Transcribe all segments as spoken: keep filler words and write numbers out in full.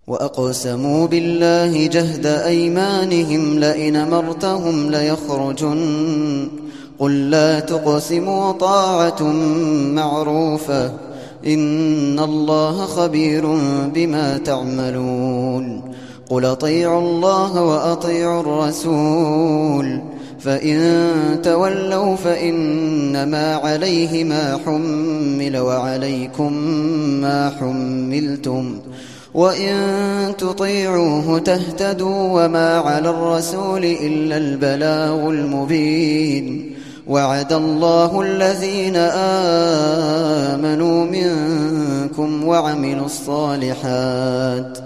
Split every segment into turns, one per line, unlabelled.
وأقسموا بالله جهد أيمانهم لئن أمرتهم ليخرجن قل لا تقسموا طاعة معروفة إن الله خبير بما تعملون قل أطيعوا الله وأطيعوا الرسول فإن تولوا فإنما عليه ما حمل وعليكم ما حملتم وإن تطيعوه تهتدوا وما على الرسول إلا البلاغ المبين وعد الله الذين آمنوا منكم وعملوا الصالحات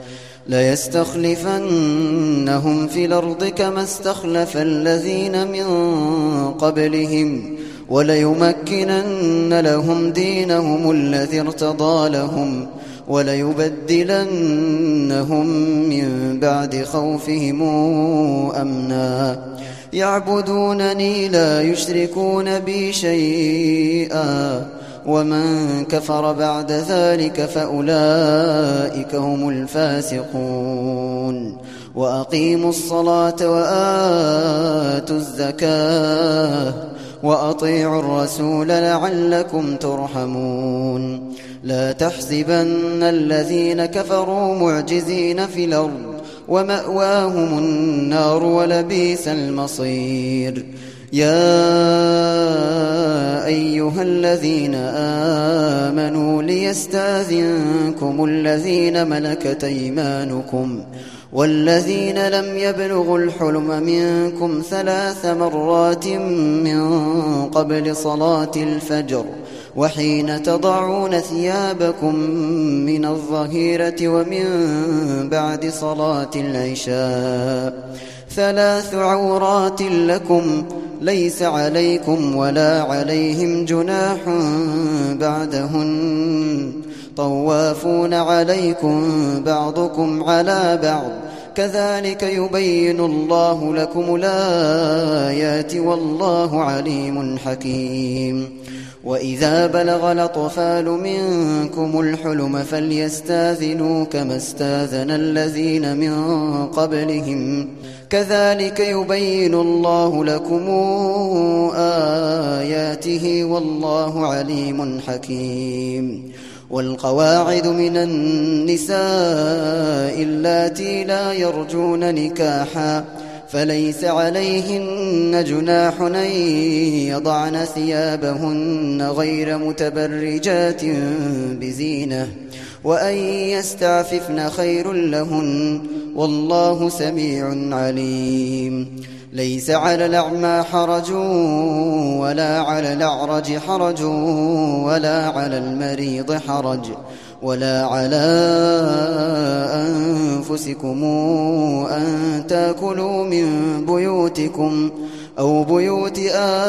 ليستخلفنهم في الأرض كما استخلف الذين من قبلهم وليمكنن لهم دينهم الذي ارتضى لهم وليبدلنهم من بعد خوفهم أمنا يعبدونني لا يشركون بي شيئا ومن كفر بعد ذلك فأولئك هم الفاسقون وأقيموا الصلاة وآتوا الزكاة وأطيعوا الرسول لعلكم ترحمون لا تحسبن الذين كفروا معجزين في الأرض ومأواهم النار ولبئس المصير يا أيها الذين آمنوا ليستأذنكم الذين ملكت أيمانكم والذين لم يبلغوا الحلم منكم ثلاث مرات من قبل صلاة الفجر وحين تضعون ثيابكم من الظهيرة ومن بعد صلاة العشاء ثلاث عورات لكم ليس عليكم ولا عليهم جناح بعدهن طوافون عليكم بعضكم على بعض كذلك يبين الله لكم الآيات والله عليم حكيم وإذا بلغ الأطفال منكم الحلم فليستاذنوا كما استاذن الذين من قبلهم كذلك يبين الله لكم آياته والله عليم حكيم والقواعد من النساء اللاتي لا يرجون نكاحا فليس عليهن جناح أن يضعن ثيابهن غير متبرجات بزينة وأن يستعففن خير لهن والله سميع عليم ليس على الأعمى حرج ولا على الأعرج حرج ولا على المريض حرج ولا على أنفسكم أن تأكلوا من بيوتكم أو بيوت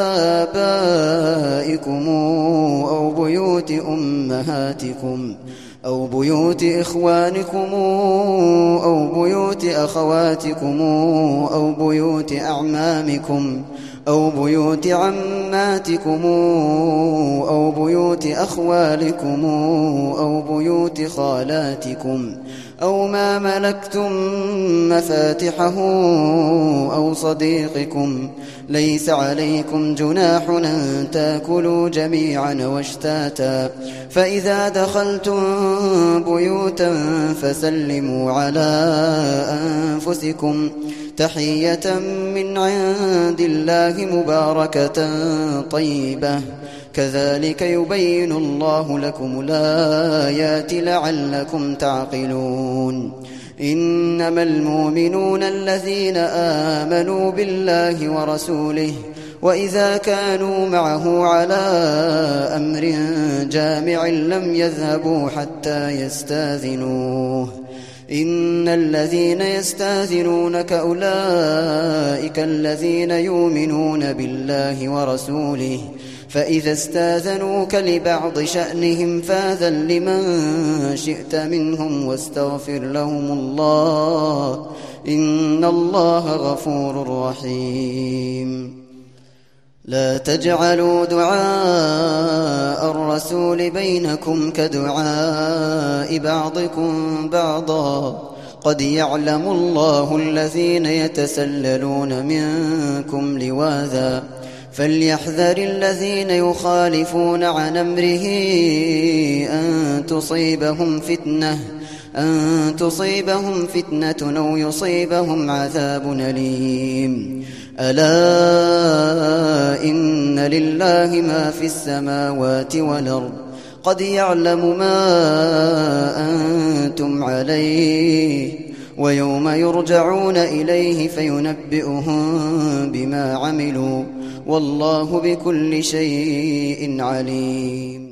آبائكم أو بيوت أمهاتكم أو بيوت إخوانكم أو بيوت أخواتكم أو بيوت أعمامكم أو بيوت عماتكم أو بيوت أخوالكم أو بيوت خالاتكم أو ما ملكتم مفاتحه أو صديقكم ليس عليكم جناح أن تأكلوا جميعا واشتاتا فإذا دخلتم بيوتا فسلموا على أنفسكم تحية من عند الله مباركة طيبة كذلك يبين الله لكم الآيات لعلكم تعقلون إنما المؤمنون الذين آمنوا بالله ورسوله وإذا كانوا معه على أمر جامع لم يذهبوا حتى يستاذنوه إن الذين يستاذنونك أولئك الذين يؤمنون بالله ورسوله فإذا استاذنوك لبعض شأنهم فاذن لمن شئت منهم واستغفر لهم الله إن الله غفور رحيم لا تجعلوا دعاء الرسول بينكم كدعاء بعضكم بعضا قد يعلم الله الذين يتسللون منكم لواذا فليحذر الذين يخالفون عن أمره أن تصيبهم فتنة أن تصيبهم فتنة أو يصيبهم عذاب أليم. ألا إن لله ما في السماوات والأرض قد يعلم ما أنتم عليه ويوم يرجعون إليه فينبئهم بما عملوا والله بكل شيء عليم.